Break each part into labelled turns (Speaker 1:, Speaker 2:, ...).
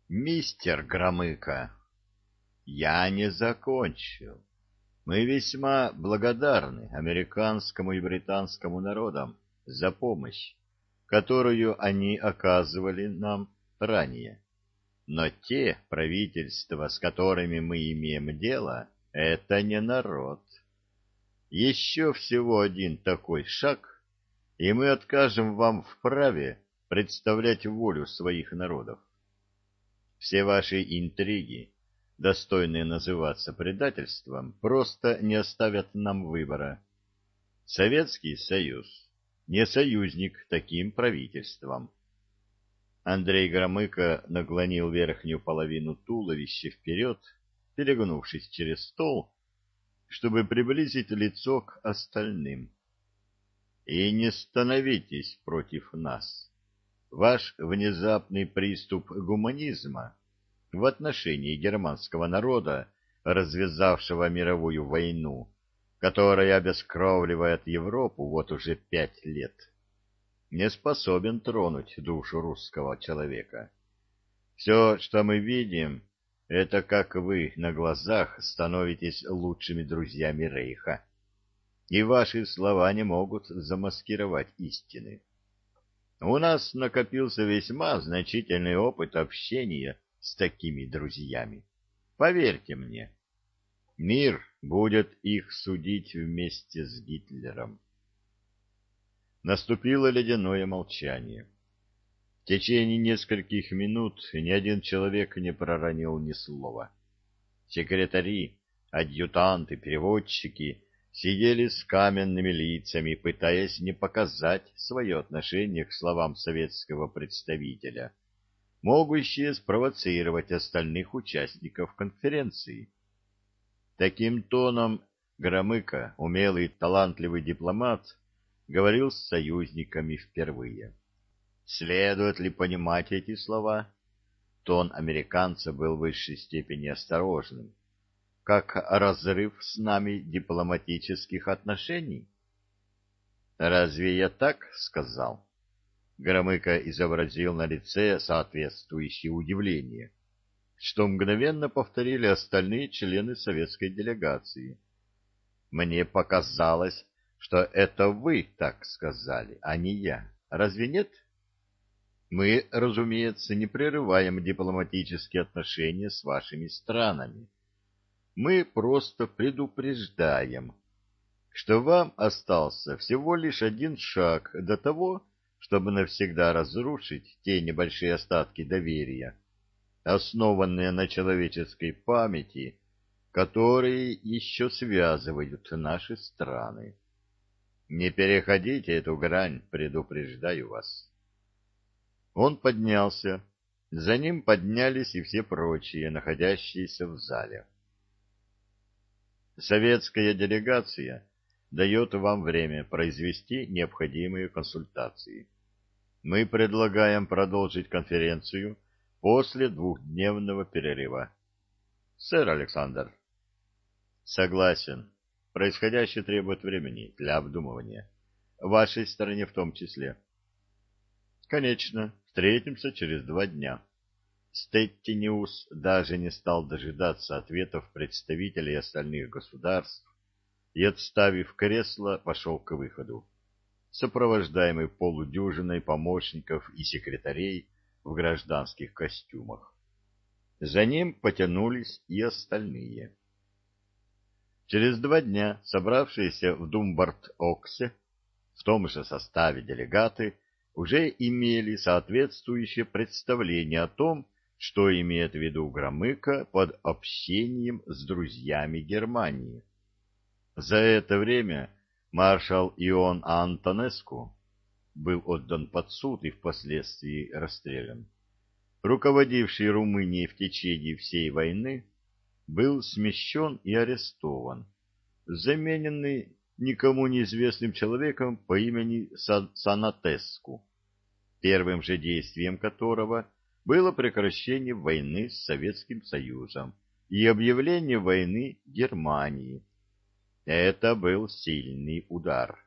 Speaker 1: Мистер Громыко, я не закончил. Мы весьма благодарны американскому и британскому народам за помощь, которую они оказывали нам ранее. Но те правительства, с которыми мы имеем дело, это не народ. Еще всего один такой шаг, и мы откажем вам в праве представлять волю своих народов. Все ваши интриги, достойные называться предательством, просто не оставят нам выбора. Советский Союз не союзник таким правительствам. Андрей Громыко наклонил верхнюю половину туловища вперед, перегнувшись через стол, чтобы приблизить лицо к остальным. И не становитесь против нас. Ваш внезапный приступ гуманизма в отношении германского народа, развязавшего мировую войну, которая обескровливает Европу вот уже 5 лет, не способен тронуть душу русского человека. Все, что мы видим, это как вы на глазах становитесь лучшими друзьями Рейха, и ваши слова не могут замаскировать истины. У нас накопился весьма значительный опыт общения с такими друзьями. Поверьте мне, мир будет их судить вместе с Гитлером. Наступило ледяное молчание. В течение нескольких минут ни один человек не проронил ни слова. Секретари, адъютанты, переводчики сидели с каменными лицами, пытаясь не показать свое отношение к словам советского представителя, могущие спровоцировать остальных участников конференции. Таким тоном Громыко, умелый, талантливый дипломат, говорил с союзниками впервые. Следует ли понимать эти слова? Тон американца был в высшей степени осторожным. Как разрыв с нами дипломатических отношений? Разве я так сказал? Громыко изобразил на лице соответствующее удивление, что мгновенно повторили остальные члены советской делегации. Мне показалось, что это вы так сказали, а не я. Разве нет? Мы, разумеется, не прерываем дипломатические отношения с вашими странами. Мы просто предупреждаем, что вам остался всего лишь один шаг до того, чтобы навсегда разрушить те небольшие остатки доверия, основанные на человеческой памяти, которые еще связывают наши страны. Не переходите эту грань, предупреждаю вас. Он поднялся, за ним поднялись и все прочие, находящиеся в зале. Советская делегация дает вам время произвести необходимые консультации. Мы предлагаем продолжить конференцию после двухдневного перерыва. Сэр Александр. Согласен. Происходящее требует времени для обдумывания. В вашей стороне в том числе. Конечно, встретимся через 2 дня. Стеттиниус даже не стал дожидаться ответов представителей остальных государств и, отставив кресло, пошел к выходу, сопровождаемый полудюжиной помощников и секретарей в гражданских костюмах. За ним потянулись и остальные. Через 2 дня собравшиеся в Думбарт-Оксе в том же составе делегаты уже имели соответствующее представление о том, что имеет в виду Громыко под общением с друзьями Германии. За это время маршал Ион Антонеску был отдан под суд и впоследствии расстрелян. Руководивший Румынией в течение всей войны был смещен и арестован, замененный никому неизвестным человеком по имени Санатеску, первым же действием которого было прекращение войны с Советским Союзом и объявление войны Германии. Это был сильный удар.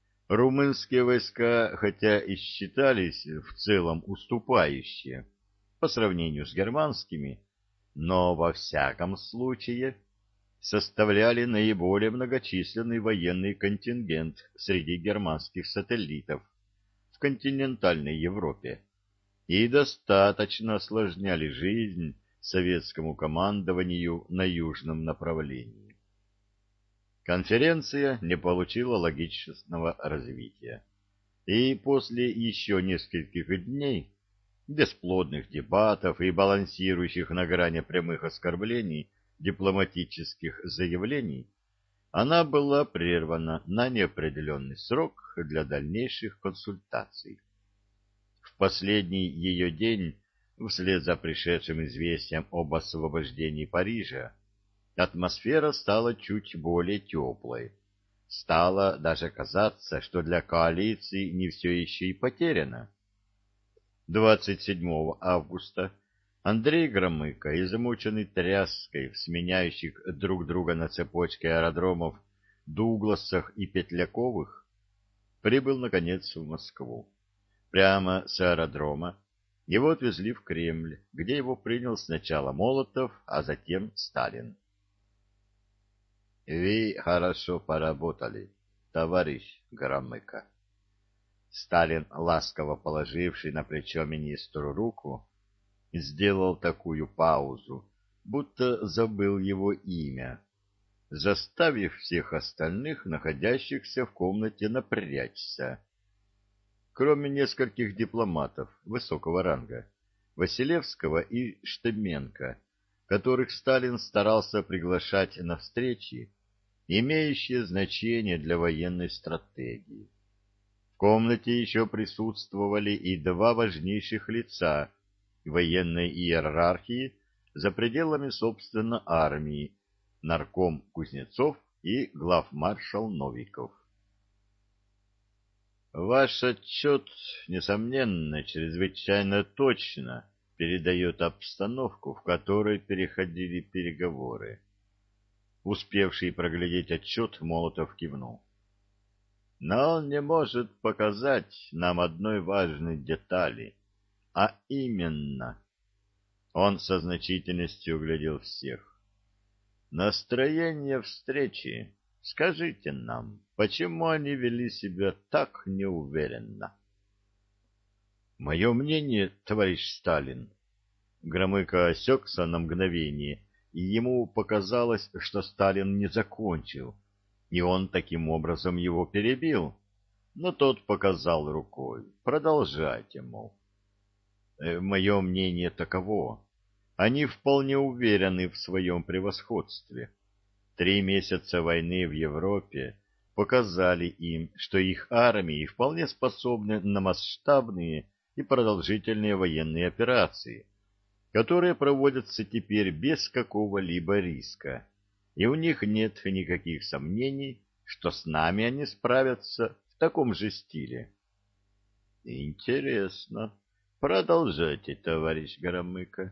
Speaker 1: Румынские войска, хотя и считались в целом уступающие, по сравнению с германскими, но во всяком случае составляли наиболее многочисленный военный контингент среди германских сателлитов в континентальной Европе и достаточно осложняли жизнь советскому командованию на южном направлении. Конференция не получила логичного развития, и после еще нескольких дней бесплодных дебатов и балансирующих на грани прямых оскорблений дипломатических заявлений она была прервана на неопределенный срок для дальнейших консультаций. В последний ее день, вслед за пришедшим известием об освобождении Парижа, атмосфера стала чуть более теплой. Стало даже казаться, что для коалиции не все еще и потеряно. 27 августа Андрей Громыко, измученный тряской в сменяющих друг друга на цепочке аэродромов Дугласах и Петляковых, прибыл, наконец, в Москву. Прямо с аэродрома его отвезли в Кремль, где его принял сначала Молотов, а затем Сталин. «Вы хорошо поработали, товарищ Громыко». Сталин, ласково положивший на плечо министру руку, сделал такую паузу, будто забыл его имя, заставив всех остальных, находящихся в комнате, напрячься. Кроме нескольких дипломатов высокого ранга, Василевского и Штеменко, которых Сталин старался приглашать на встречи, имеющие значение для военной стратегии. В комнате еще присутствовали и два важнейших лица военной иерархии за пределами, собственно, армии, нарком Кузнецов и главмаршал Новиков. Ваш отчет, несомненно, чрезвычайно точно передает обстановку, в которой переходили переговоры. Успевший проглядеть отчет, Молотов кивнул. Но он не может показать нам одной важной детали, а именно... Он со значительностью углядел всех. Настроение встречи. Скажите нам, почему они вели себя так неуверенно? Мое мнение, товарищ Сталин. Громыко осекся на мгновение, и ему показалось, что Сталин не закончил, и он таким образом его перебил. Но тот показал рукой. Продолжайте, мол. Мое мнение таково. Они вполне уверены в своем превосходстве. 3 месяца войны в Европе показали им, что их армии вполне способны на масштабные и продолжительные военные операции, которые проводятся теперь без какого-либо риска, и у них нет никаких сомнений, что с нами они справятся в таком же стиле. Интересно. Продолжайте, товарищ Громыко.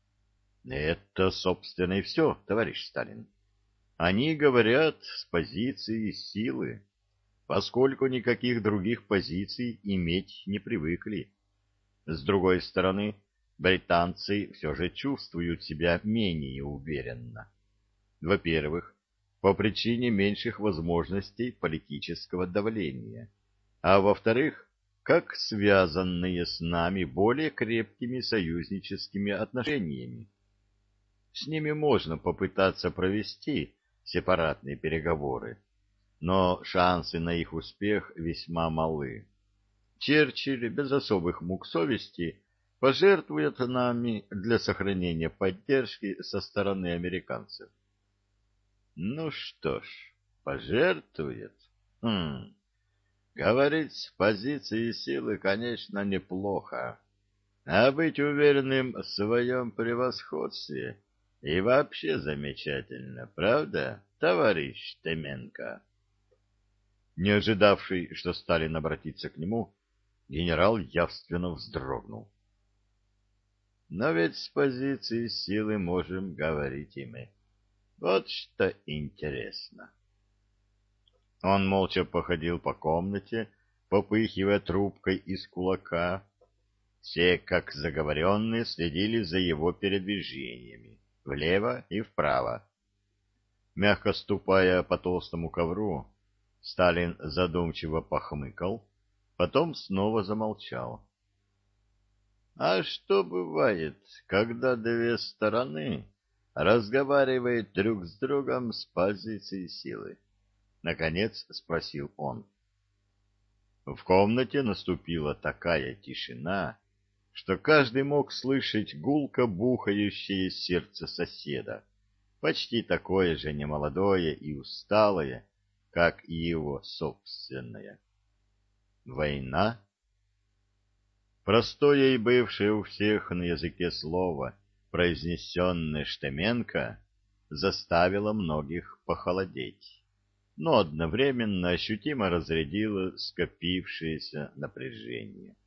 Speaker 1: Это, собственно, и все, товарищ Сталин. Они говорят с позиции силы, поскольку никаких других позиций иметь не привыкли. С другой стороны, британцы все же чувствуют себя менее уверенно. Во-первых, по причине меньших возможностей политического давления, а во-вторых, как связанные с нами более крепкими союзническими отношениями. С ними можно попытаться провести сепаратные переговоры, но шансы на их успех весьма малы. Черчилль без особых мук совести пожертвует нами для сохранения поддержки со стороны американцев. Ну что ж, пожертвует. Говорить с позиции силы, конечно, неплохо, а быть уверенным в своем превосходстве и вообще замечательно, правда, товарищ Теменко? Не ожидавший, что Сталин обратится к нему, генерал явственно вздрогнул. Но ведь с позиции силы можем говорить и мы. Вот что интересно. Он молча походил по комнате, попыхивая трубкой из кулака. Все, как заговоренные, следили за его передвижениями влево и вправо. Мягко ступая по толстому ковру, Сталин задумчиво похмыкал, потом снова замолчал. А что бывает, когда две стороны разговаривают друг с другом с позиции силы? Наконец спросил он. В комнате наступила такая тишина, что каждый мог слышать гулко бухающее сердце соседа, почти такое же немолодое и усталое, как и его собственное. Война? Простое и бывшее у всех на языке слово, произнесенное Штеменко, заставило многих похолодеть, но одновременно ощутимо разрядило скопившееся напряжение.